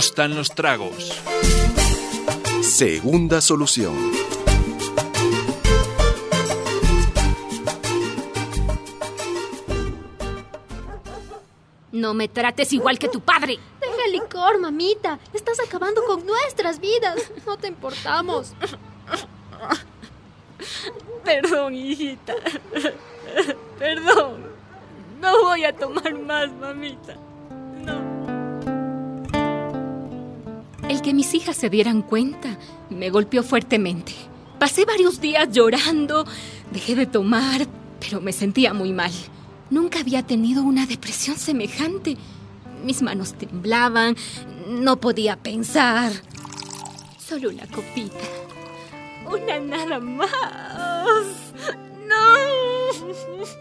gustan los tragos. Segunda solución. No me trates igual que tu padre. Deja el licor, mamita. Estás acabando con nuestras vidas. No te importamos. Perdón, hijita. Perdón. No voy a tomar más, mamita. No. El que mis hijas se dieran cuenta me golpeó fuertemente. Pasé varios días llorando. Dejé de tomar, pero me sentía muy mal. Nunca había tenido una depresión semejante. Mis manos temblaban, no podía pensar. Solo una copita. Una nada más. ¡No!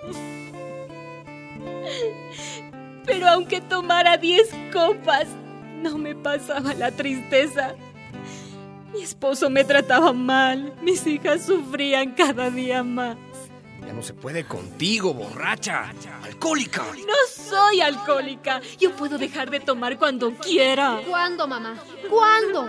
Pero aunque tomara 10 copas, no me pasaba la tristeza. Mi esposo me trataba mal. Mis hijas sufrían cada día más. Ya no se puede contigo, borracha. ¡Alcohólica! No soy alcohólica. Yo puedo dejar de tomar cuando quiera. ¿Cuándo, mamá? ¿Cuándo?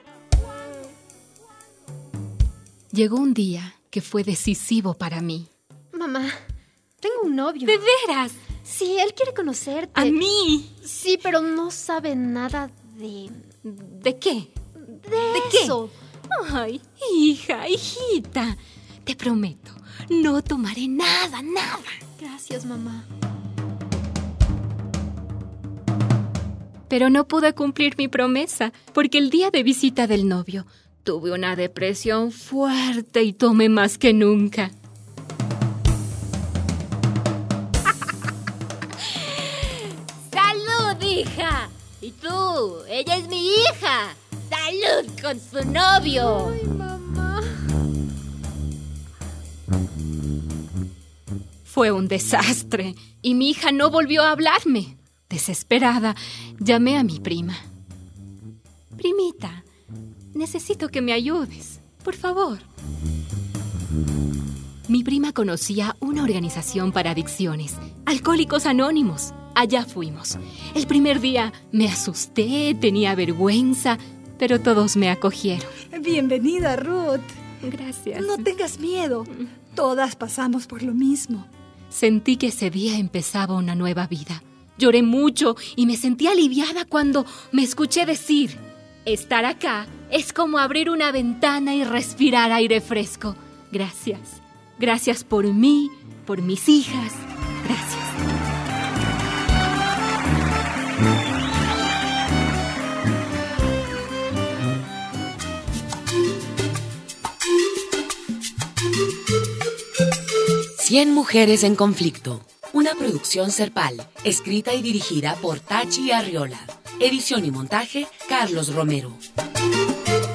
Llegó un día que fue decisivo para mí. Mamá, tengo un novio. ¿De veras? Sí, él quiere conocerte. ¿A mí? Sí, pero no sabe nada de... ¿De qué? ¿De eso? Ay, hijita. Te prometo, no tomaré nada. Gracias, mamá. Pero no pude cumplir mi promesa, porque el día de visita del novio tuve una depresión fuerte y tomé más que nunca. ¡Salud, hija! ¿Y tú? ¡Ella es mi hija! ¡Salud con su novio! Ay, mamá. Fue un desastre y mi hija no volvió a hablarme. Desesperada, llamé a mi prima. Primita, necesito que me ayudes, por favor. Mi prima conocía una organización para adicciones, Alcohólicos Anónimos. Allá fuimos. El primer día me asusté, tenía vergüenza, pero todos me acogieron. Bienvenida, Ruth. Gracias. No tengas miedo. Todas pasamos por lo mismo. Sentí que ese día empezaba una nueva vida. Lloré mucho y me sentí aliviada cuando me escuché decir: estar acá es como abrir una ventana y respirar aire fresco. Gracias. Gracias por mí, por mis hijas. Gracias. Cien mujeres en conflicto. Una producción Serpal, escrita y dirigida por Tachi Arriola. Edición y montaje, Carlos Romero.